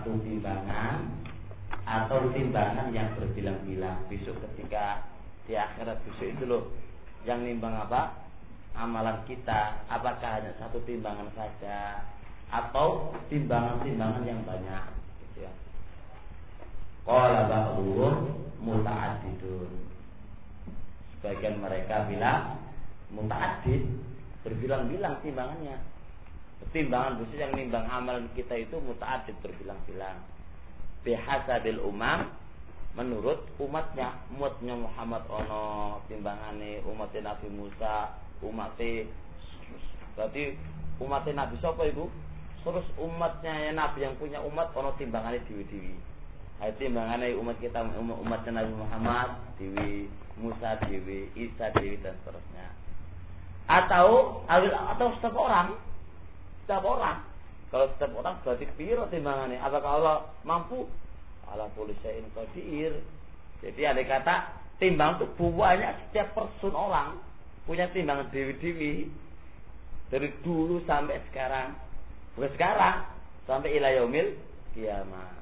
satu timbangan atau timbangan yang berbilang-bilang. Besok ketika di akhirat besok itu loh, yang nimbang apa? Amalan kita, apakah hanya satu timbangan saja atau timbangan-timbangan yang banyak gitu ya. Qala ba'dhum muta'addidun. Sebagian mereka bilang muta'addid, berbilang-bilang timbangannya. Timbangan khusus yang nimbang amalan kita itu muta'addid, berbilang-bilang. Bihasabil umam, menurut umatnya Muhammad ono timbangane, umatnya Nabi Musa, umatnya berarti umatnya Nabi siapa itu? Terus umatnya Nabi yang punya umat ono timbangane dewi-dewi. Timbangannya umat kita, umatnya Nabi Muhammad dewi, Musa dewi, Isa dewi dan seterusnya. Atau setiap orang. Kalau setiap orang berarti piro timbangannya? Apakah Allah mampu? Ala kulli syai'in qadir. Jadi ada kata timbang itu banyak, setiap person orang punya timbangan dewi-dewi dari dulu sampai sekarang. Bukan sekarang, sampai ila yaumil kiamat.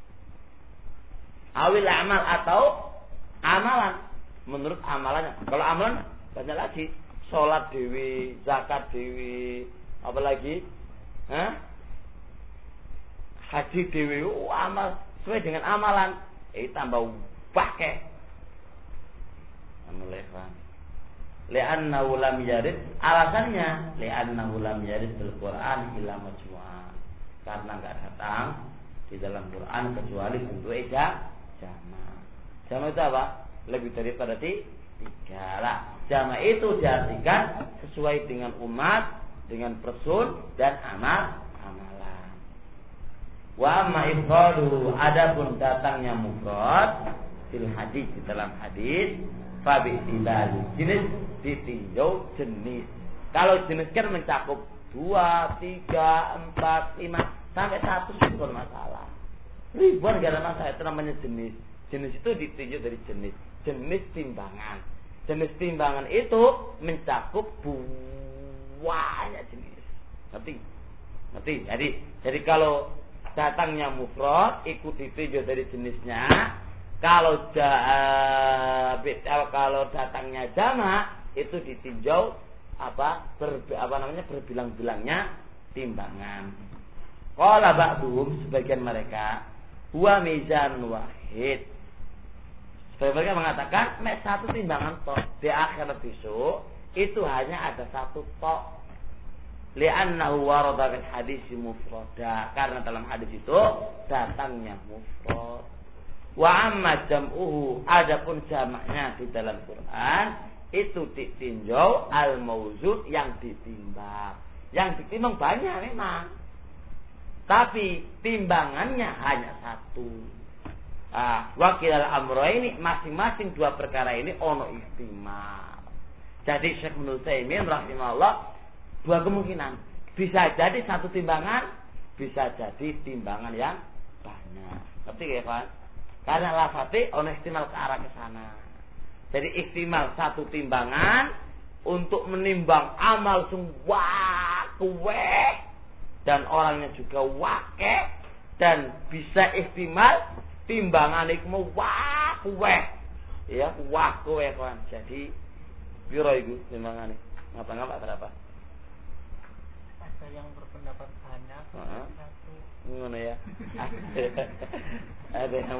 Awil amal atau amalan, menurut amalannya. Kalau amalan banyak lagi, sholat dewi, zakat dewi, apalagi haji dewi, amal sesuai dengan amalan, tambah pakai. Li'annahu lam yarid, alasannya li'annahu lam yarid bil Qur'an illa majmu'ah, karena enggak datang di dalam Quran kecuali bentuk jama'. Jama' itu apa? Lebih daripada tiga lah. Jama' itu diartikan sesuai dengan umat, dengan person dan amalan. Wa amma ifradu, adapun datangnya mufrad fil hadis, di dalam hadis, fa bi tibali jenis, ditinjau jenis. Kalau jenis kan mencakup 2, 3, 4, 5 sampai 100 bukan masalah. Ribuan gak ada masalah, itu namanya jenis. Jenis itu ditinjau dari jenis. Jenis timbangan. Jenis timbangan itu mencakup banyak jenis. Ngerti? Jadi kalau datangnya mufrad ikut ditinjau dari jenisnya. Kalau datangnya jama' itu ditinjau berbilang-bilangnya timbangan. Qala ba'dhum, sebagian mereka, huwa mizan wahid. Sebagian mereka mengatakan satu timbangan tok, di akhirat besok itu hanya ada satu tok. Li'annahu warada fil hadis mufrada, karena dalam hadis itu datangnya mufrad. Wa amma jam'uhu, adapun jamaknya di dalam Quran itu ditinjau al-mauzun, yang ditimbang. Yang ditimbang banyak memang, tapi timbangannya hanya satu. Wakil al-amro ini, masing-masing dua perkara ini ono ihtimal. Jadi Syekh Ibnu Utsaimin rahimahullah, dua kemungkinan, bisa jadi satu timbangan, bisa jadi timbangan yang banyak. Ngerti ya kan? Karena lafate ono ihtimal ke arah ke sana. Jadi ihtimal satu timbangan untuk menimbang amal semua kuwe dan orangnya juga wake, dan bisa ihtimal timbangan iku mau kuwe. Ya, kuwe kan. Jadi piro iku timbangane? Ngapa-ngapa berapa? Ada yang berpendapat banyak, satu. Ngono ya. Ada yang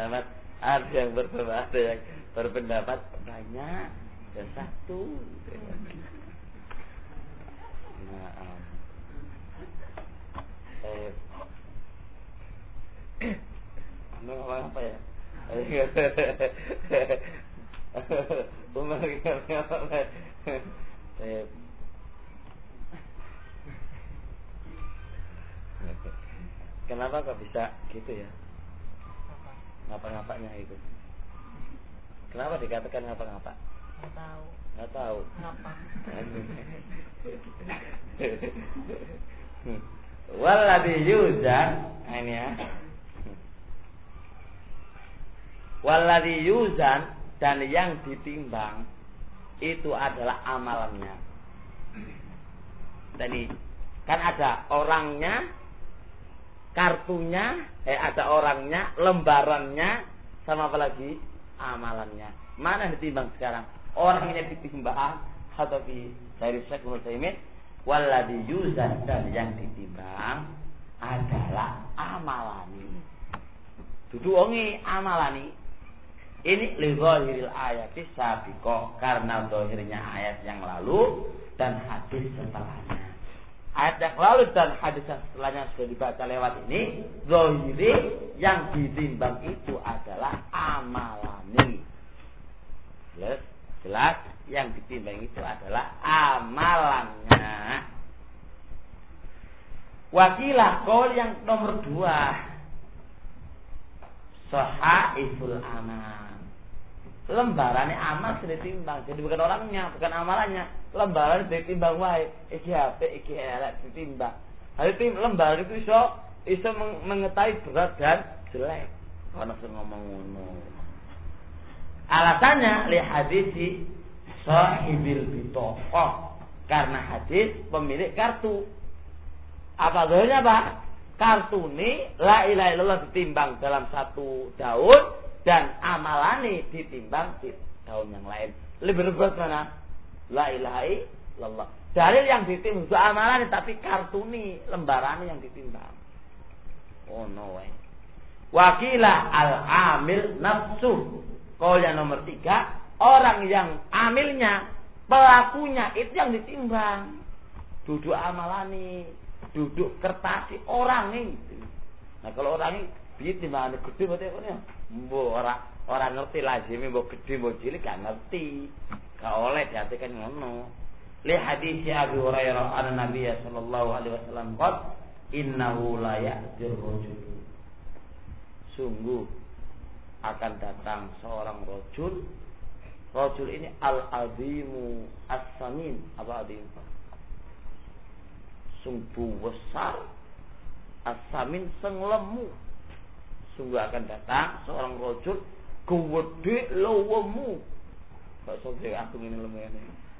berpendapat banyak dan satu. Apa ya? Kenapa kok bisa gitu ya? Ngapa-ngapanya itu? Kenapa dikatakan ngapa-ngapa? Nggak tahu. Ngapa? Walladhi yuzan, ini ya. Walladhi yuzan, dan yang ditimbang itu adalah amalannya. Tadi kan ada orangnya kartunya, ada orangnya, lembarannya, sama apa lagi? Amalannya. Mana yang ditimbang sekarang? Orangnya ditimbang atau dari Syekh Ibnu Utsaimin, walladzi yuzan, dan yang ditimbang adalah amalani. Duduongi amalani. Ini li zahiril ayati sabiqah, karena zahirnya ayat yang lalu dan hadis setelahnya. Ayat yang lalu dan hadis yang setelahnya sudah dibaca lewat ini, zahiri yang ditimbang itu adalah amalani. Jelas yang ditimbang itu adalah amalannya. Wakilah qaul yang nomor 2, sahaiful amal. Lembarannya amal sudah ditimbang, jadi bukan orangnya, bukan amalannya. Lembaran ditimbang wae, iki apik, iki elek ditimbang. Hal itu lembaran itu iso mengetahui berat dan jelek. Ana sing ngomong ngono. Alasannya li hadisi sahibil bitoqah, karena hadis pemilik kartu. Apa dalilnya, Pak? Kartu ini la ilaha illallah ditimbang dalam satu daun dan amalani ditimbang di daun yang lain. Lebih berat mana? La ilaha illallah. Dalil yang ditimbang itu amalani, tapi kartu ini lembaran yang ditimbang. Oh no way. Wakilah al-amil nafsu. Qaul yang nomor 3, orang yang amilnya, pelakunya itu yang ditimbang. Duduk amalani, duduk kertasi orang itu. Nah kalau orang ini piye timbangane gede berarti apa ya? Mbok ora ngerti lazime mbok gede mbok cilik gak ngerti. Gak oleh diartikan ngono. Li hadis Abu Hurairah an Nabi sallallahu alaihi wasallam qad innahu la ya'tir rajul. Sungguh akan datang seorang rajul. Rajul ini al-azimu as-samin. Apa azim? Sungguh besar, as-samin sing lemu. Sungguh akan datang seorang rajul gede lewemu. Kok sampe aku ini lemu ini.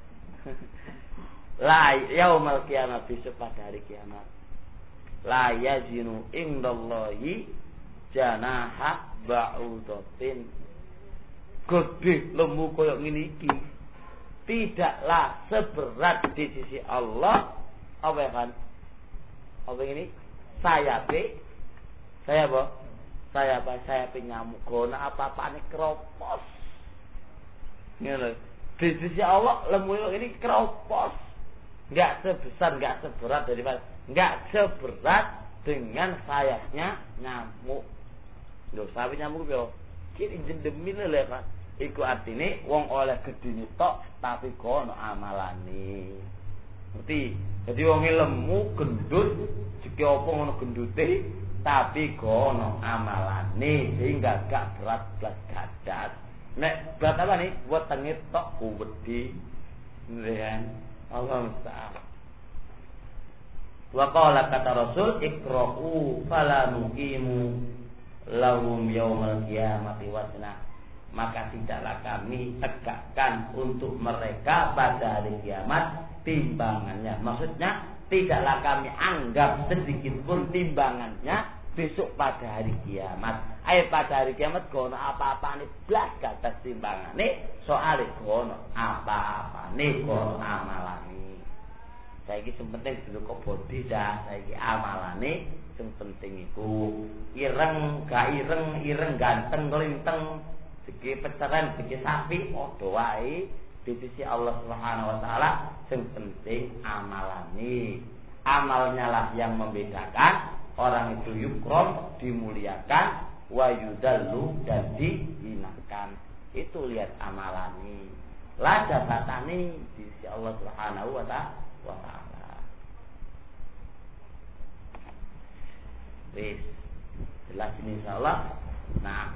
La yaumal kiamat, besok pada hari kiamat. La yazinu indallahi janaha ba'udatin. Gede lemu koyok ngene iki. Tidaklah seberat di sisi Allah apa ya kan? Apa ini? Sayape. Saya apa? Saya nyamuk gono apa-apane keropos. Ngono. Di sisi Allah lemu ini keropos. Enggak sebesar, enggak seberat daripada, enggak seberat dengan sayapnya nyamuk. Lho, sapi nyamuk yo kiri jendemil lho Pak. Iku artine wong oleh gedine tok tapi kono amalane. Ngerti? Jadi wong lemu gendut, jeki apa ngono gendute, tapi kono amalane sehingga gak berat blas gadat. Nek berat apa nih? Buat tengit tok kuwedi. Nggih. Allah musta'an. Wa qala kata Rasul ikra'u fala nuqimu lahum yaumal qiyamati wazna. Maka tidaklah kami tegakkan untuk mereka pada hari kiamat timbangannya. Maksudnya tidaklah kami anggap sedikit pun timbangannya besok pada hari kiamat. Pada hari kiamat gono apa-apa nih blas kata timbangane soal gono apa-apa nih gono amalane. Saiki sing penting dulu kok bodi dah, saiki amalane sing penting iku ireng gak ireng ganteng linteng segi peceran segi sapi padha wae di sisi Allah Subhanahu wa taala sing penting amalane. Amalnya lah yang membedakan orang itu yukrom dimuliakan wa yudallu dan dihinakan. Itu lihat amalani. La jabatani di sisi Allah Subhanahu wa taala. Wis jelas ini insyaallah. Nah,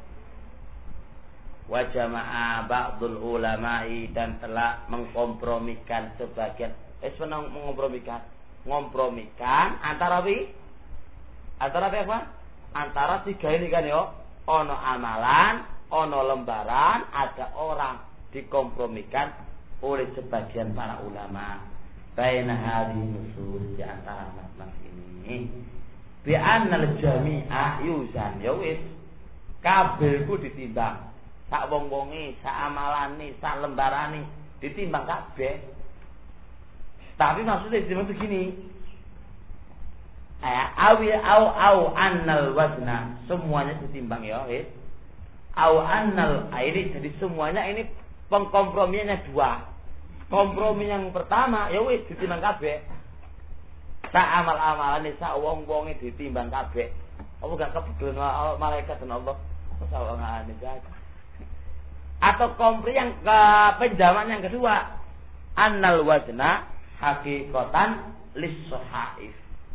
wa jama'a ba'dul ulama'i dan telah mengkompromikan sebagian ngompromikan antara apa? Antara tiga ini kan yo. Ono amalan, ono lembaran, ada orang dikompromikan oleh sebagian para ulama. Baina hadhihi nusus di antara nas ini. bi annal jami'a yuzan ya wis kabeh ku ditimbang sak wong-wonge sak amalane sak lembarane ditimbang kabeh. Tapi maksudnya ditimbang itu gini, au annal wazna semuanya ditimbang ya au annal ini jadi semuanya ini pengkompromiannya dua. Kompromi yang pertama ya wis ditimbang kabeh. Sak amal-amalane sak wong-wonge ditimbang kabeh. Apa gak kebetulan malaikat dan Allah sawangane jaga. Atau kompri yang ke penjaman yang kedua, annal wazna hakikatan lis-sahaif.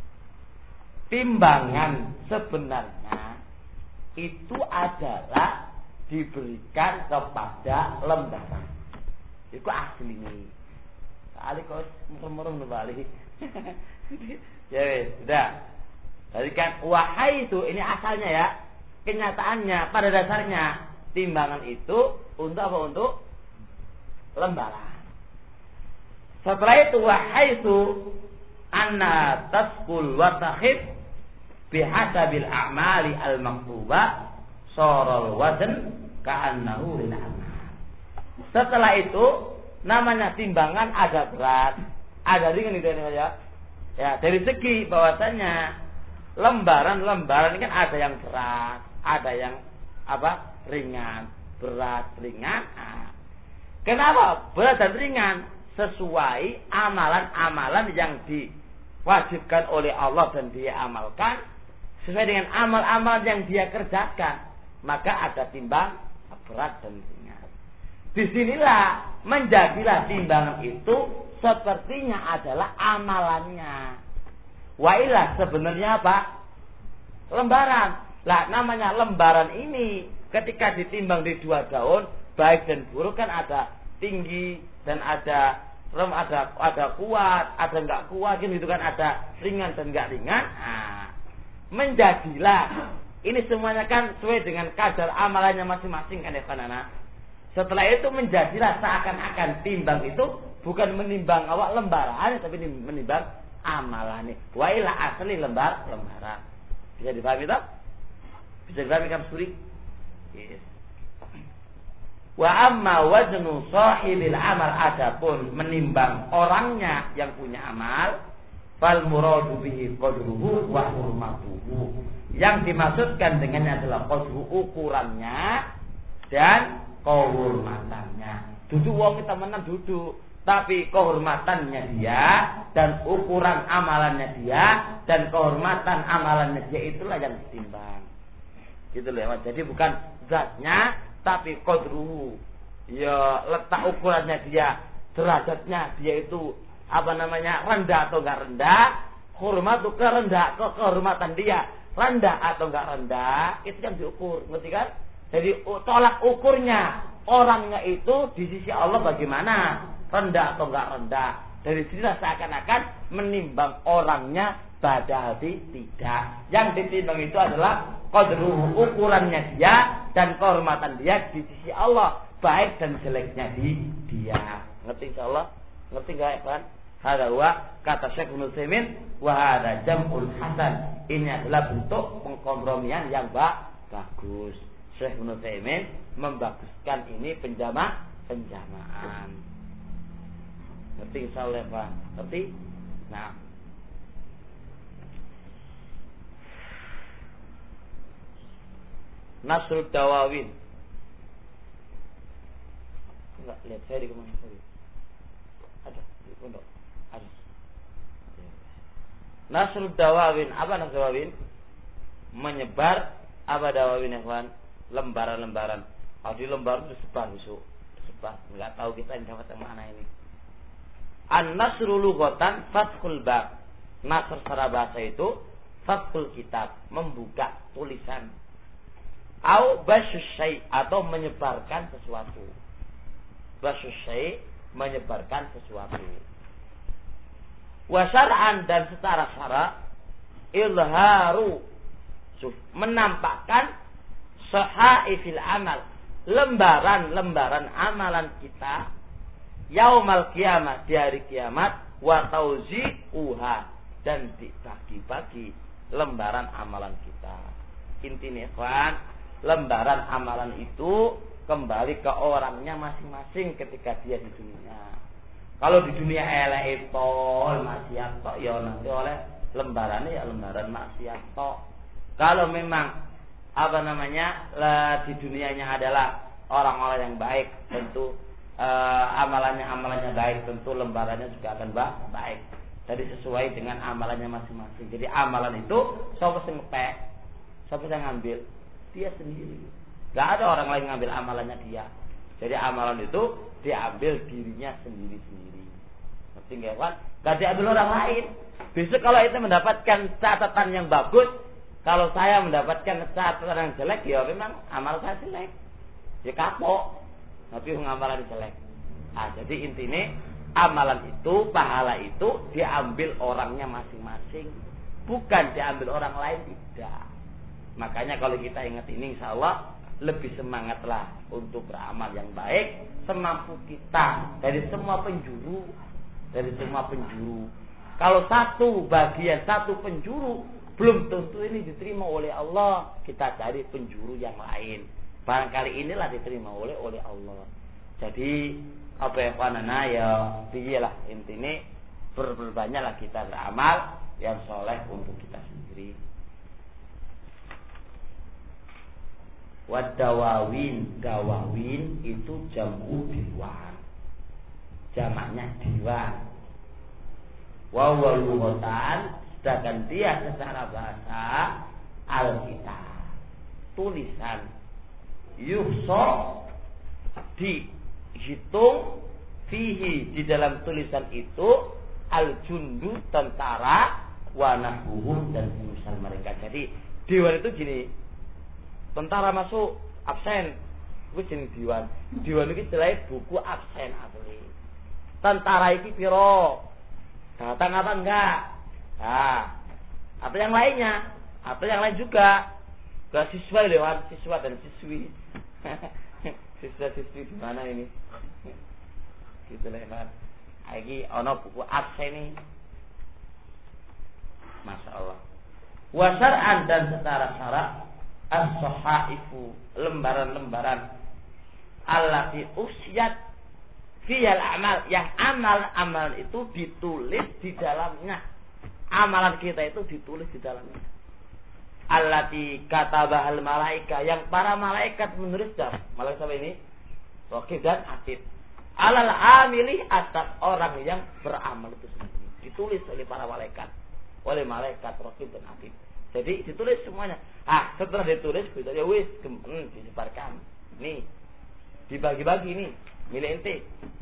Timbangan sebenarnya itu adalah diberikan kepada lembaran. Itu asli nih. Kali kau merem-merem balik. Ya wes, sudah. Jadi kan wahai itu ini asalnya ya. Kenyataannya pada dasarnya timbangan itu untuk apa? Untuk lembaran. Setelah itu wahai itu anna tasqul wa takhif bihasabil a'mali al-maktuba saral wazn ka'annahu lil amal. Setelah itu namanya timbangan ada berat, ada ringan itu ya. Ya, dari segi bahwasanya lembaran-lembaran ini kan ada yang berat, ada yang apa? Ringan, berat, ringan. Kenapa berat dan ringan? Sesuai amalan-amalan yang diwajibkan oleh Allah dan dia amalkan, sesuai dengan amal-amal yang dia kerjakan, maka ada timbang berat dan ringan. Disinilah menjadilah timbangan itu sepertinya adalah amalannya. Wailah sebenarnya apa? Lembaran. Lah namanya lembaran ini ketika ditimbang di dua daun, baik dan buruk kan ada tinggi dan ada kuat, ada enggak kuat gitu kan, ada ringan dan enggak ringan. Menjadilah ini semuanya kan sesuai dengan kadar amalannya masing-masing kan ya Panana. Setelah itu menjadilah seakan-akan timbang itu bukan menimbang awak lembaran, tapi menimbang amalan. Wailah asli lembaran. Bisa dipahami tak? Bisa dipahami kan suri? Yes. Wa amma waznu sahibil amal, adapun menimbang orangnya yang punya amal, fal muradu bihi qadruhu wa hurmatuhu. Yang dimaksudkan dengannya adalah qadru, ukurannya dan kehormatannya. Duduk wong kita menang duduk, tapi kehormatannya dia dan ukuran amalannya dia dan kehormatan amalannya dia itulah yang ditimbang. Gitu loh. Jadi bukan zatnya tapi qadruhu. Ya letak ukurannya dia, derajatnya dia itu rendah atau enggak rendah, hormat ke rendah ke kehormatan dia, rendah atau enggak rendah, itu yang diukur, ngerti kan? Jadi tolak ukurnya orangnya itu di sisi Allah bagaimana, rendah atau enggak rendah. Dari sinilah seakan-akan menimbang orangnya, padahal tidak. Yang ditimbang itu adalah qadruhu, ukurannya dia dan kehormatan dia di sisi Allah, baik dan jeleknya di dia. Ngerti insyaallah? Ngerti enggak kan? Hada wa kata Syekh Ibnu Utsaimin wa hada jam'ul hasan. Ini adalah bentuk pengkompromian yang bagus. Syekh Ibnu Utsaimin membaguskan ini penjamaan. Ngerti insyaallah Pak? Ngerti? Nah. Nasrud Dawawin. Enggak lihat saya di kemana tadi? Ada di pondok. Ada. Nasrud Dawawin, apa Nasrud Dawawin? Menyebar apa dawawin ya kawan? Lembaran-lembaran. Kalau di lembaran itu sebar besok. Sebar. Enggak tahu kita ini dapat yang mana ini. An-nasru lughatan fathul bab. Nasr secara bahasa itu fathul kitab, membuka tulisan. Au basyus syai', atau menyebarkan sesuatu. Basyus syai', menyebarkan sesuatu. Wa syar'an, dan secara syara, ilharu, menampakkan sahaifil amal, lembaran-lembaran amalan kita yaumal kiamat, di hari kiamat, wa tauzi'uha, dan dibagi-bagi lembaran amalan kita. Intinya ikhwan, lembaran amalan itu kembali ke orangnya masing-masing ketika dia di dunia. Kalau di dunia elek itu maksiat tok ya nanti oleh lembarannya ya lembaran maksiat tok. Kalau memang di dunianya adalah orang-orang yang baik, tentu amalannya baik, tentu lembarannya juga akan baik. Jadi sesuai dengan amalannya masing-masing. Jadi amalan itu siapa yang ngepek, siapa yang ngambil, dia sendiri. Gak ada orang lain ngambil amalannya dia. Jadi amalan itu diambil dirinya sendiri-sendiri. Ngerti nggak kan? Gak diambil orang lain. Besok kalau itu mendapatkan catatan yang bagus, kalau saya mendapatkan catatan yang jelek, ya memang amal saya jelek. Ya kapok. Tapi amalan jelek. Jadi intinya amalan itu, pahala itu diambil orangnya masing-masing, bukan diambil orang lain, tidak. Makanya kalau kita ingat ini, insya Allah lebih semangatlah untuk beramal yang baik semampu kita dari semua penjuru. Kalau satu bagian, satu penjuru belum tentu ini diterima oleh Allah, kita cari penjuru yang lain. Barangkali inilah diterima oleh Allah. Jadi apa ya panana ya dialah intinya berbanyaklah kita beramal yang soleh untuk kita sendiri. Wadawawin, dawawin itu jamu diwan, jamaknya diwan. Wawaluhotan, sedangkan dia secara bahasa alkitab, tulisan. Yuhso, dihitung fihi, di dalam tulisan itu al-jundu, tentara, wanahuhum, dan semisal mereka. Jadi diwan itu gini, tentara masuk absen, itu jenis diwan. Diwan itu istilahnya buku absen asli. Tentara itu piro, datang apa enggak? Atau yang lainnya, atau yang lain juga. Ke siswa lewat, siswa dan siswi. Siswa-siswi di mana ini? Gitu lewat. Lagi ono buku absen nih. Masya Allah. Wasar'an, dan secara syarak as-sohaifu, lembaran-lembaran allati usyat fiyal amal, yang amal itu ditulis di dalamnya. Amalan kita itu ditulis di dalamnya. Allati katabahal malaika, yang para malaikat menulisnya. Malaikat siapa ini? Raqib dan Atid. Alal amili, atas orang yang beramal itu sendiri. Ditulis oleh para malaikat. Oleh malaikat Raqib dan Atid. Jadi ditulis semuanya. Setelah ditulis, ya wis, disebarkan. Nih, dibagi-bagi nih, milik ente.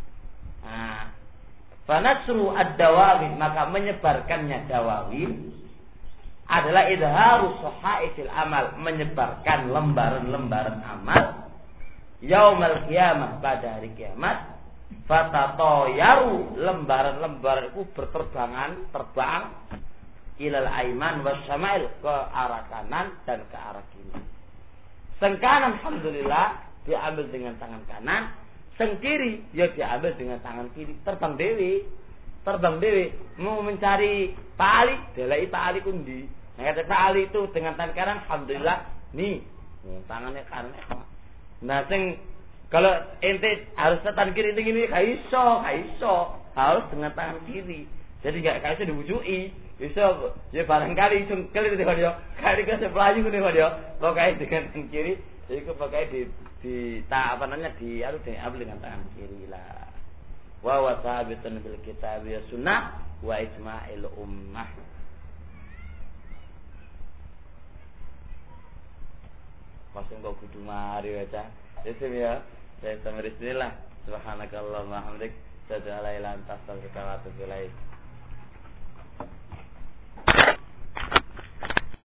Fanasru ad-dawawin, maka menyebarkannya dawawin adalah idharus sohaifil amal, menyebarkan lembaran-lembaran amal yaumal qiyamah, pada hari kiamat. Fatatoyaru, lembaran-lembaran itu terbang ilal aiman wasyamail, ke arah kanan dan ke arah kiri. Sengkanan alhamdulillah diambil dengan tangan kanan, seng kiri ya diambil dengan tangan kiri. Terbang dewi mau mencari pali, delai pali kundi. Nah, kata pali itu dengan tangan kanan, alhamdulillah nih tangannya kanan. Nah, kalau ente harus tangan kiri ini kaiso, harus dengan tangan kiri. Jadi gak kaiso diwujui. Bisa ya barangkali cungkel itu dia. Kali ke sebelah juga dia. Pakai dengan tangan kiri, jadi pakai diambil dengan tangan kiri lah. Wa wasabitun bil kitab wa sunnah wa ijma'il ummah. Masih kok kudu mari wae. Ya. Saya tamir bismillah. Subhanakallahumma hamdik. Asyhadu an la ilaha illa anta astaghfiruka wa atubu ilaik.